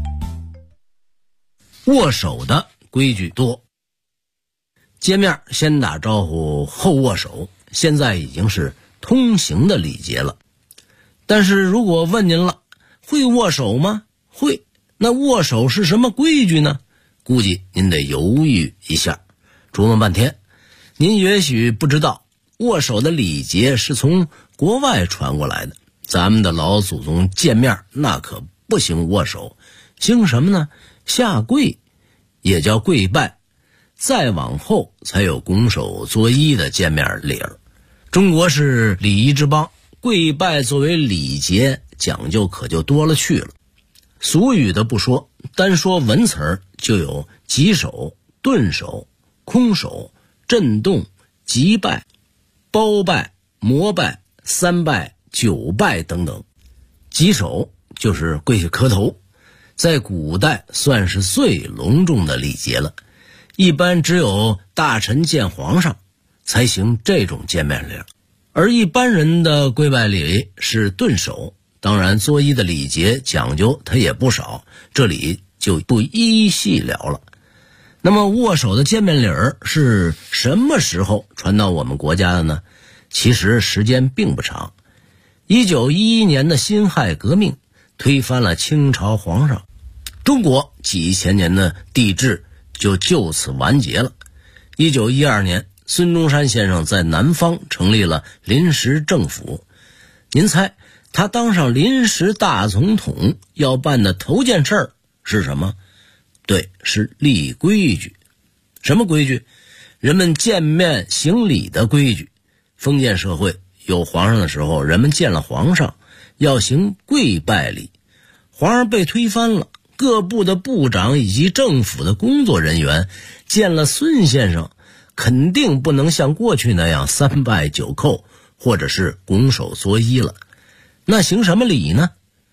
握手的规矩多，见面先打招呼后握手，现在已经是通行的礼节了。但是如果问您了，会握手吗？会。那握手是什么规矩呢？估计您得犹豫一下，琢磨半天。您也许不知道，握手的礼节是从国外传过来的。咱们的老祖宗见面那可不行握手，行什么呢？下跪，也叫跪拜。再往后才有拱手作揖的见面礼儿。中国是礼仪之邦，跪拜作为礼节讲究可就多了去了。俗语的不说，单说文词儿就有稽手、顿手、空手、震动、急拜、包拜、膜拜、三拜、九拜等等。稽手就是跪下磕头，在古代算是最隆重的礼节了，一般只有大臣见皇上才行这种见面礼。而一般人的跪拜礼是顿手，当然作揖的礼节讲究它也不少，这里就不一一细聊了。那么握手的见面礼是什么时候传到我们国家的呢？其实时间并不长。1911年的辛亥革命推翻了清朝皇上，中国几千年的帝制就此完结了。1912年孙中山先生在南方成立了临时政府，您猜他当上临时大总统要办的头件事儿是什么？对，是立规矩。什么规矩？人们见面行礼的规矩。封建社会有皇上的时候，人们见了皇上要行跪拜礼。皇上被推翻了，各部的部长以及政府的工作人员见了孙先生，肯定不能像过去那样三拜九叩或者是拱手作揖了。那行什么礼呢？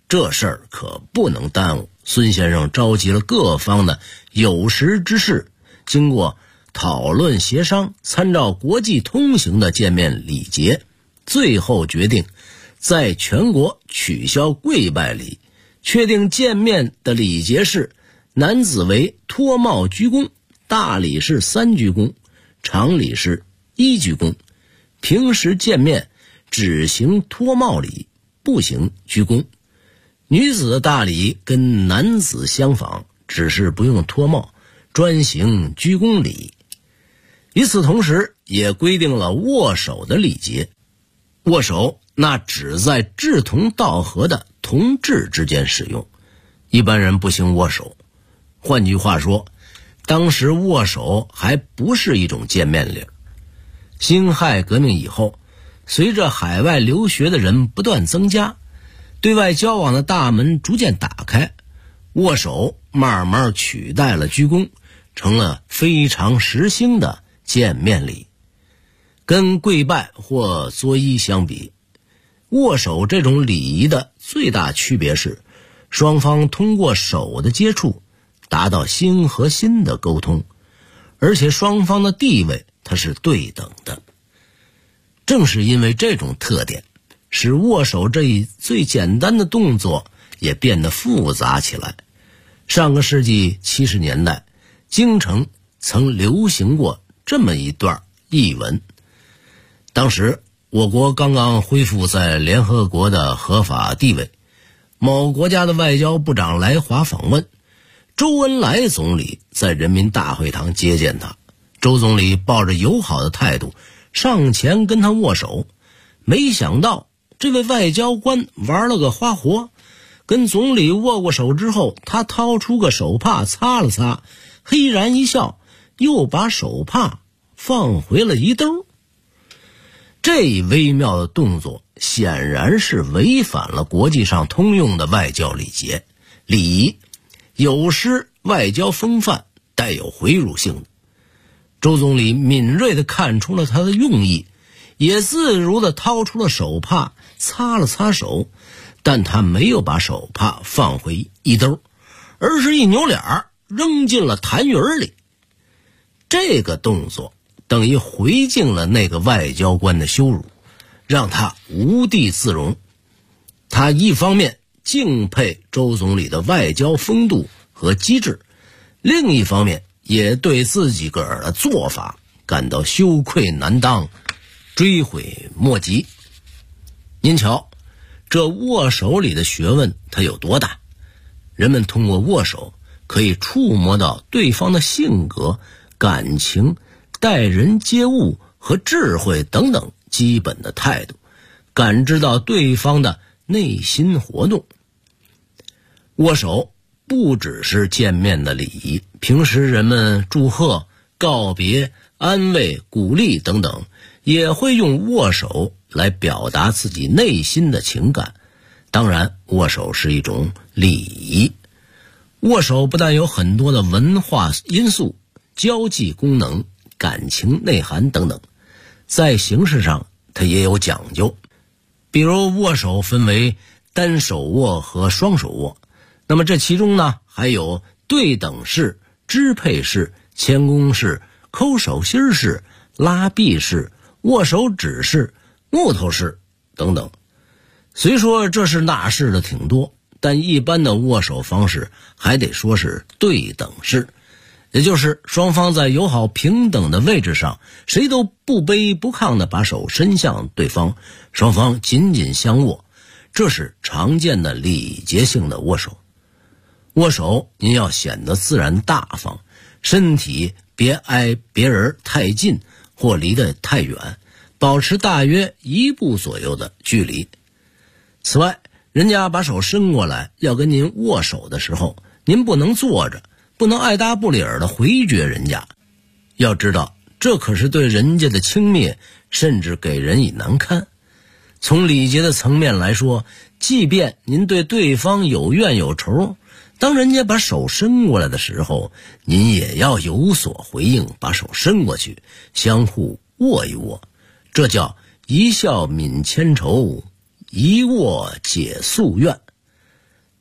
这事儿可不能耽误。孙先生召集了各方的有识之士，经过讨论协商，参照国际通行的见面礼节，最后决定在全国取消跪拜礼，确定见面的礼节是：男子为脱帽鞠躬，大礼是3鞠躬，长礼是1鞠躬。平时见面只行脱帽礼，不行鞠躬。女子的大礼跟男子相仿，只是不用脱帽，专行鞠躬礼。与此同时，也规定了握手的礼节。握手那只在志同道合的同志之间使用，一般人不行握手。换句话说，当时握手还不是一种见面礼。辛亥革命以后，随着海外留学的人不断增加，对外交往的大门逐渐打开，握手慢慢取代了鞠躬，成了非常时兴的见面礼。跟跪拜或作揖相比，握手这种礼仪的最大区别是，双方通过手的接触达到心和心的沟通，而且双方的地位它是对等的。正是因为这种特点，使握手这一最简单的动作也变得复杂起来。上个世纪70年代，京城曾流行过这么一段译文。当时我国刚刚恢复在联合国的合法地位，某国家的外交部长来华访问，周恩来总理在人民大会堂接见他。周总理抱着友好的态度上前跟他握手，没想到这位外交官玩了个花活，跟总理握过手之后，他掏出个手帕擦了擦，嘿然一笑，又把手帕放回了衣兜。这一微妙的动作显然是违反了国际上通用的外交礼节，礼仪有失外交风范，带有回辱性的。周总理敏锐地看出了他的用意，也自如地掏出了手帕擦了擦手，但他没有把手帕放回衣兜，而是一扭脸扔进了痰盂里。这个动作等于回敬了那个外交官的羞辱，让他无地自容。他一方面敬佩周总理的外交风度和机智，另一方面也对自己个儿的做法感到羞愧难当，追悔莫及。您瞧，这握手里的学问它有多大？人们通过握手可以触摸到对方的性格、感情、待人接物和智慧等等基本的态度，感知到对方的内心活动。握手不只是见面的礼仪，平时人们祝贺、告别、安慰、鼓励等等，也会用握手来表达自己内心的情感。当然，握手是一种礼仪。握手不但有很多的文化因素、交际功能、感情内涵等等，在形式上它也有讲究。比如握手分为单手握和双手握，那么这其中呢还有对等式、支配式、谦恭式、抠手心式、拉臂式、握手指式、木头式等等。虽说这是那式的挺多，但一般的握手方式还得说是对等式，也就是双方在友好平等的位置上，谁都不卑不亢地把手伸向对方，双方紧紧相握，这是常见的礼节性的握手。握手您要显得自然大方，身体别挨别人太近或离得太远，保持大约1步左右的距离。此外，人家把手伸过来要跟您握手的时候，您不能坐着，不能爱答不理的回绝人家。要知道，这可是对人家的轻蔑，甚至给人以难堪。从礼节的层面来说，即便您对对方有怨有仇，当人家把手伸过来的时候，您也要有所回应，把手伸过去，相互握一握。这叫一笑泯千愁，一握解夙愿。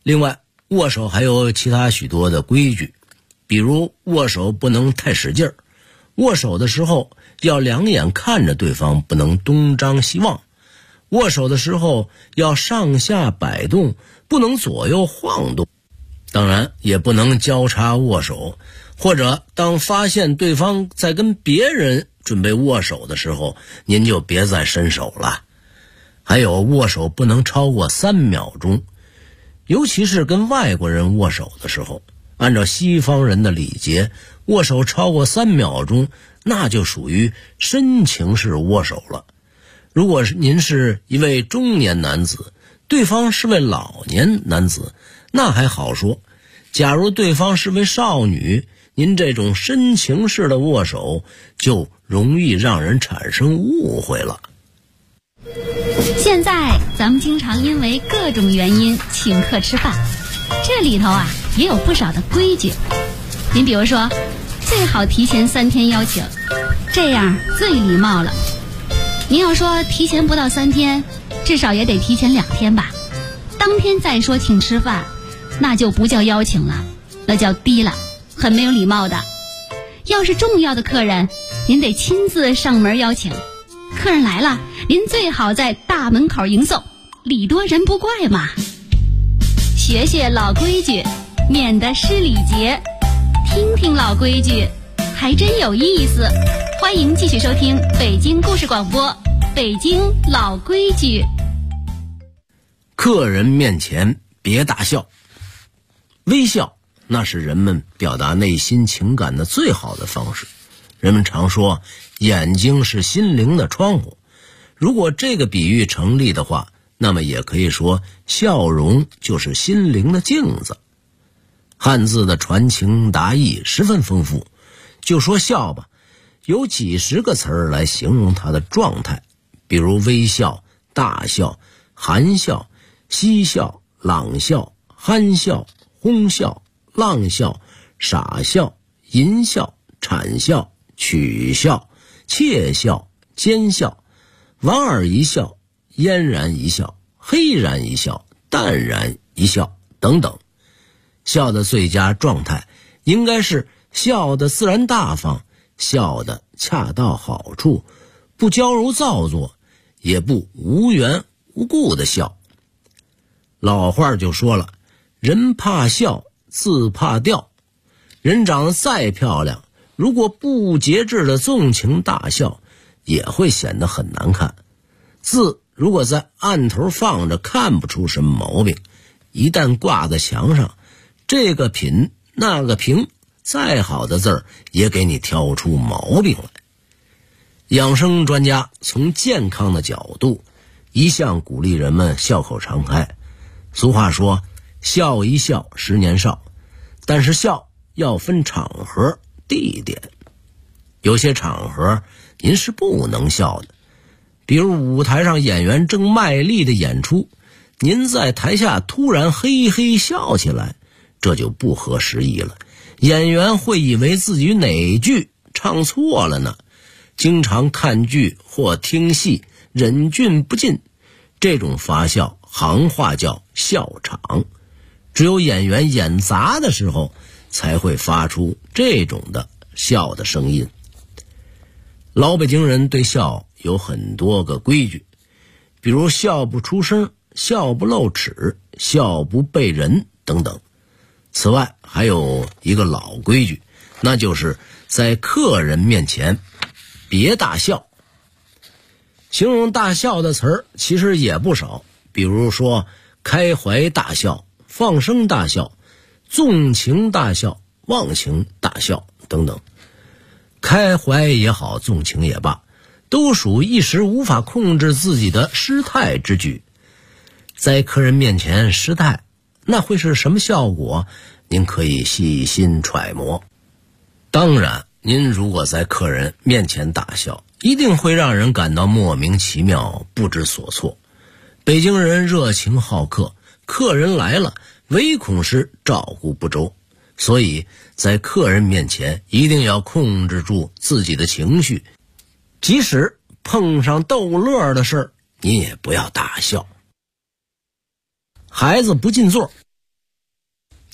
另外，握手还有其他许多的规矩，比如握手不能太使劲儿，握手的时候要两眼看着对方，不能东张西望，握手的时候要上下摆动，不能左右晃动，当然也不能交叉握手，或者当发现对方在跟别人准备握手的时候，您就别再伸手了。还有握手不能超过3秒钟，尤其是跟外国人握手的时候，按照西方人的礼节，握手超过3秒钟，那就属于深情式握手了。如果您是一位中年男子，对方是位老年男子，那还好说。假如对方是位少女，您这种深情式的握手就容易让人产生误会了。 现在咱们经常因为各种原因请客吃饭，这里头也有不少的规矩。您比如说，最好提前3天邀请，这样最礼貌了。您要说提前不到3天，至少也得提前2天吧。当天再说请吃饭，那就不叫邀请了，那叫低了，很没有礼貌的。要是重要的客人，您得亲自上门邀请。客人来了，您最好在大门口迎送，礼多人不怪嘛。学学老规矩，免得失礼节。听听老规矩，还真有意思。欢迎继续收听北京故事广播，北京老规矩。 客人面前别大笑。微笑那是人们表达内心情感的最好的方式。人们常说眼睛是心灵的窗户，如果这个比喻成立的话，那么也可以说笑容就是心灵的镜子。汉字的传情达意十分丰富，就说笑吧，有几十个词儿来形容它的状态，比如微笑、大笑、含笑、嬉笑、朗笑、憨笑、哄笑、浪笑、傻笑、淫笑、谄笑、取笑、窃笑、奸笑、莞尔一笑、嫣然一笑、黑然一笑、淡然一笑等等。笑的最佳状态应该是笑的自然大方，笑的恰到好处，不矫揉造作，也不无缘无故的笑。老话就说了，人怕笑，字怕掉。人长得再漂亮，如果不节制的纵情大笑，也会显得很难看。字如果在案头放着，看不出什么毛病，一旦挂在墙上，这个品那个平，再好的字儿也给你挑出毛病来。养生专家从健康的角度一向鼓励人们笑口常开。俗话说，笑一笑10年少，但是笑要分场合地点。有些场合您是不能笑的，比如舞台上演员正卖力的演出，您在台下突然嘿嘿笑起来，这就不合时宜了，演员会以为自己哪句唱错了呢。经常看剧或听戏忍俊不禁，这种发笑行话叫笑场，只有演员演砸的时候才会发出这种的笑的声音。老北京人对笑有很多个规矩，比如笑不出声、笑不露齿、笑不背人等等。此外还有一个老规矩，那就是在客人面前别大笑。形容大笑的词儿其实也不少，比如说开怀大笑、放声大笑、纵情大笑、忘情大笑等等。开怀也好，纵情也罢，都属一时无法控制自己的失态之举。在客人面前失态，那会是什么效果？您可以细心揣摩。当然，您如果在客人面前大笑，一定会让人感到莫名其妙、不知所措。北京人热情好客，客人来了，唯恐是照顾不周，所以在客人面前一定要控制住自己的情绪，即使碰上逗乐的事，你也不要大笑。孩子不进座，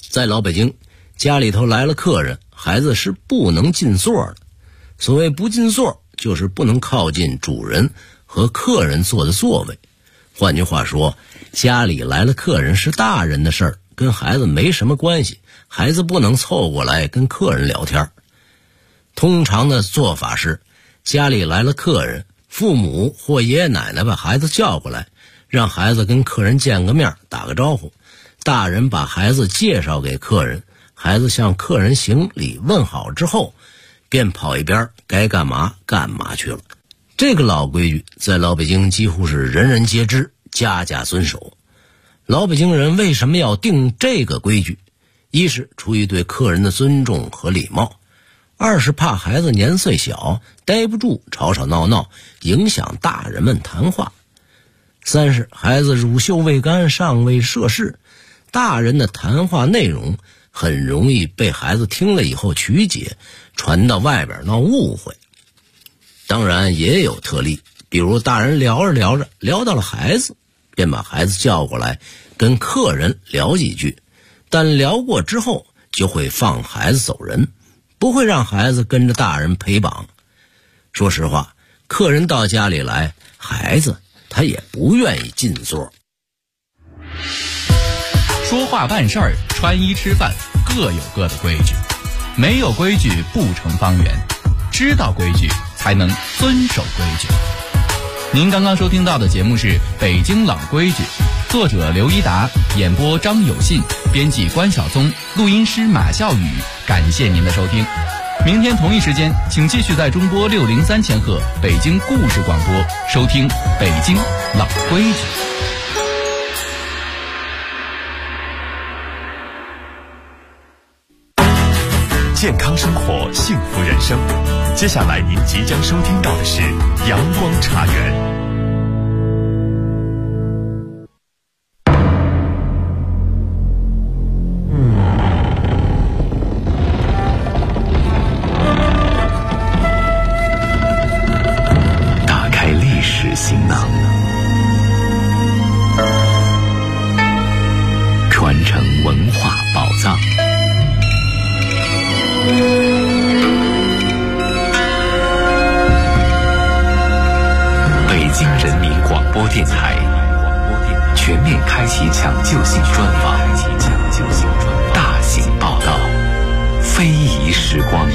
在老北京，家里头来了客人，孩子是不能进座的。所谓不进座，就是不能靠近主人和客人坐的座位。换句话说，家里来了客人是大人的事儿，跟孩子没什么关系，孩子不能凑过来跟客人聊天。通常的做法是，家里来了客人，父母或爷爷奶奶把孩子叫过来，让孩子跟客人见个面，打个招呼，大人把孩子介绍给客人，孩子向客人行礼问好之后，便跑一边，该干嘛干嘛去了。这个老规矩在老北京几乎是人人皆知，家家遵守。老北京人为什么要定这个规矩？一是出于对客人的尊重和礼貌，二是怕孩子年岁小待不住，吵吵闹闹影响大人们谈话，三是孩子乳臭未干，尚未涉世，大人的谈话内容很容易被孩子听了以后曲解，传到外边闹误会。当然也有特例，比如大人聊着聊着聊到了孩子，便把孩子叫过来跟客人聊几句，但聊过之后就会放孩子走人，不会让孩子跟着大人陪绑。说实话，客人到家里来，孩子他也不愿意进座。 说话办事儿，穿衣吃饭，各有各的规矩，没有规矩不成方圆，知道规矩才能遵守规矩。您刚刚收听到的节目是《北京老规矩》，作者刘一达，演播张有信，编辑关晓松，录音师马笑宇。感谢您的收听，明天同一时间，请继续在中波603千赫北京故事广播收听《北京老规矩》。 健康生活，幸福人生。接下来您即将收听到的是阳光茶园。打开历史行囊，传承文化宝藏。北京人民广播电台全面开启抢救性专访，大型报道，非遗时光。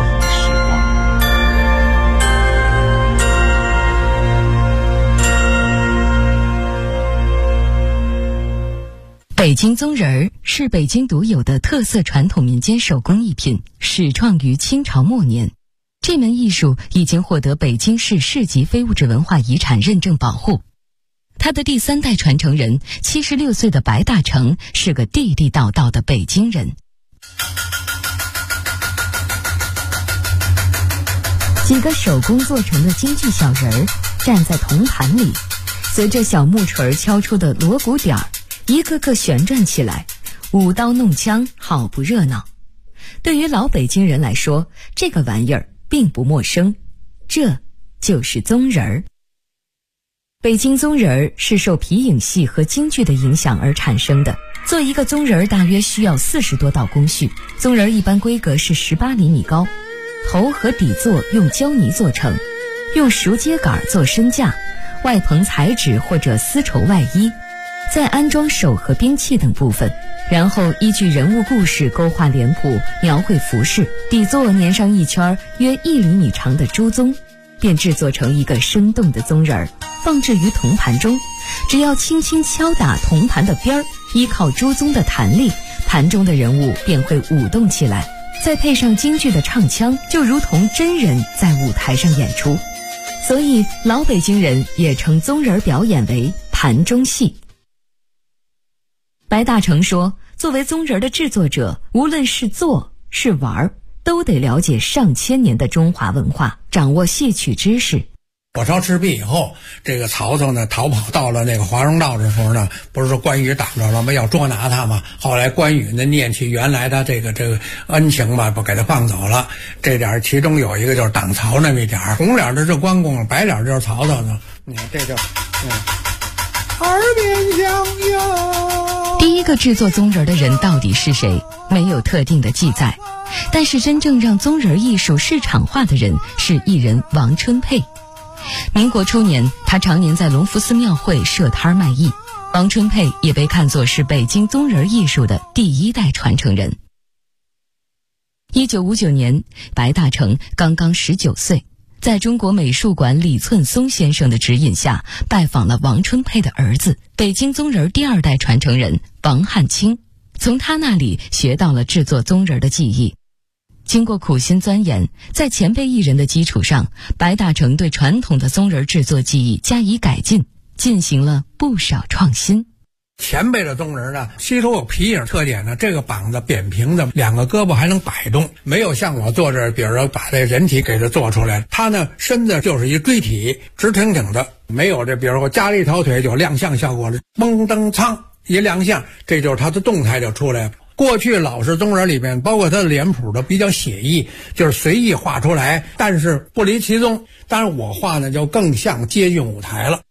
北京宗人儿是北京独有的特色传统民间手工艺品，始创于清朝末年。这门艺术已经获得北京市市级非物质文化遗产认证保护。他的第3代传承人76岁的白大成是个地地道道的北京人。几个手工做成的京剧小人儿站在铜盘里，随着小木锤敲出的锣鼓点儿，一个个旋转起来，舞刀弄枪，好不热闹。对于老北京人来说，这个玩意儿并不陌生，这就是宗人儿。北京宗人儿是受皮影戏和京剧的影响而产生的。做一个宗人儿大约需要40多道工序，宗人儿一般规格是18厘米高，头和底座用胶泥做成，用熟秸秆做身架，外棚彩纸或者丝绸外衣，再安装手和兵器等部分，然后依据人物故事勾画脸谱，描绘服饰，底座粘上一圈约1厘米长的猪鬃，便制作成一个生动的宗人儿，放置于铜盘中。只要轻轻敲打铜盘的边儿，依靠猪鬃的弹力，盘中的人物便会舞动起来，再配上京剧的唱腔，就如同真人在舞台上演出。所以老北京人也称宗人表演为盘中戏。白大成说，作为宗人的制作者，无论是做是玩，都得了解上千年的中华文化，掌握戏曲知识。 火烧赤壁以后，这个曹操呢逃跑到了那个华容道的时候呢，不是说关羽挡着了吗？要捉拿他嘛。后来关羽呢念起原来的这个恩情吧，不给他放走了。这点其中有一个就是挡曹那么一点，红脸的是关公，白脸就是曹操呢。你看这就耳边响哟。 第一个制作棕人的人到底是谁？没有特定的记载，但是真正让棕人艺术市场化的人是艺人王春佩。民国初年，他常年在隆福寺庙会设摊卖艺。王春佩也被看作是北京棕人艺术的第一代传承人。1959年，白大成刚刚19岁，在中国美术馆李寸松先生的指引下，拜访了王春佩的儿子，北京棕人第二代传承人王汉卿，从他那里学到了制作棕人的技艺。经过苦心钻研，在前辈艺人的基础上，白大成对传统的棕人制作技艺加以改进，进行了不少创新。 前辈的棕人呢，吸收有皮影特点呢，这个膀子扁平的，两个胳膊还能摆动，没有像我坐这儿，比如说把这人体给它做出来，他呢身子就是一锥体，直挺挺的，没有这比如说加了一条腿就亮相效果了，嘣噔苍一亮相，这就是他的动态就出来了。过去老式棕人里面，包括他的脸谱都比较写意，就是随意画出来，但是不离其宗。当然我画呢就更像接近舞台了。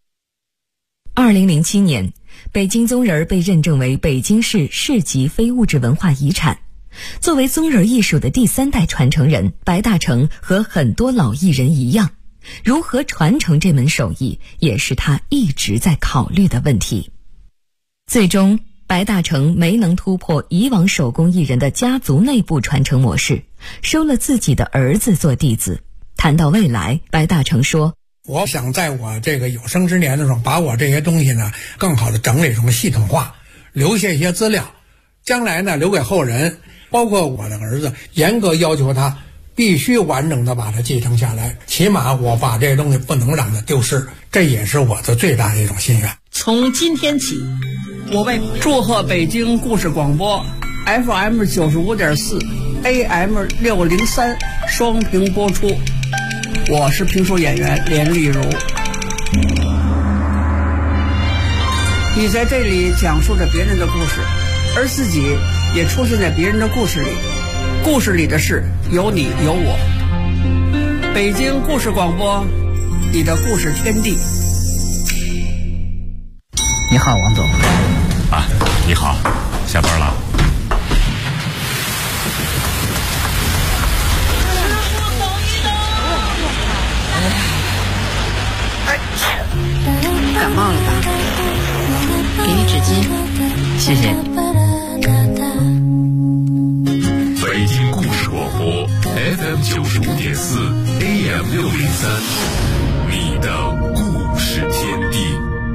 2007年，北京棕人被认证为北京市市级非物质文化遗产。作为棕人艺术的第三代传承人，白大成和很多老艺人一样，如何传承这门手艺，也是他一直在考虑的问题。最终，白大成没能突破以往手工艺人的家族内部传承模式，收了自己的儿子做弟子。谈到未来，白大成说， 我想在我这个有生之年的时候，把我这些东西呢更好的整理成系统化，留下一些资料，将来呢留给后人，包括我的儿子，严格要求他必须完整的把它继承下来，起码我把这些东西不能让它丢失，这也是我的最大的一种心愿。 从今天起，我为祝贺北京故事广播 FM 95.4 AM 603双屏播出。我是评书演员连丽如，你在这里讲述着别人的故事，而自己也出现在别人的故事里，故事里的事有你有我。北京故事广播，你的故事天地。 你好，王总。 啊，你好，下班了。 感冒了吧？给你纸巾，谢谢。 北京故事广播 FM 95.4 AM 603，你的故事天地。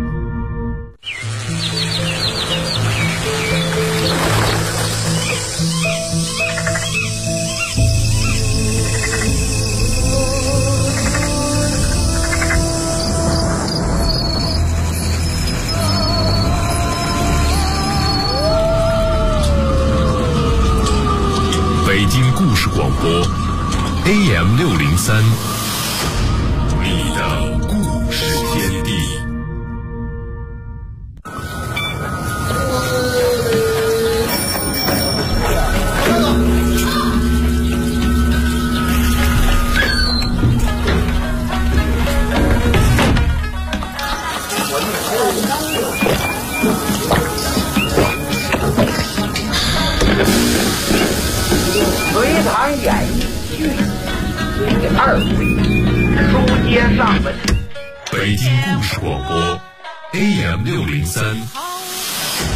北京故事广播 AM 603，你的故事天地。 隋唐演义剧第2回，书接上文。 北京故事广播 AM 603。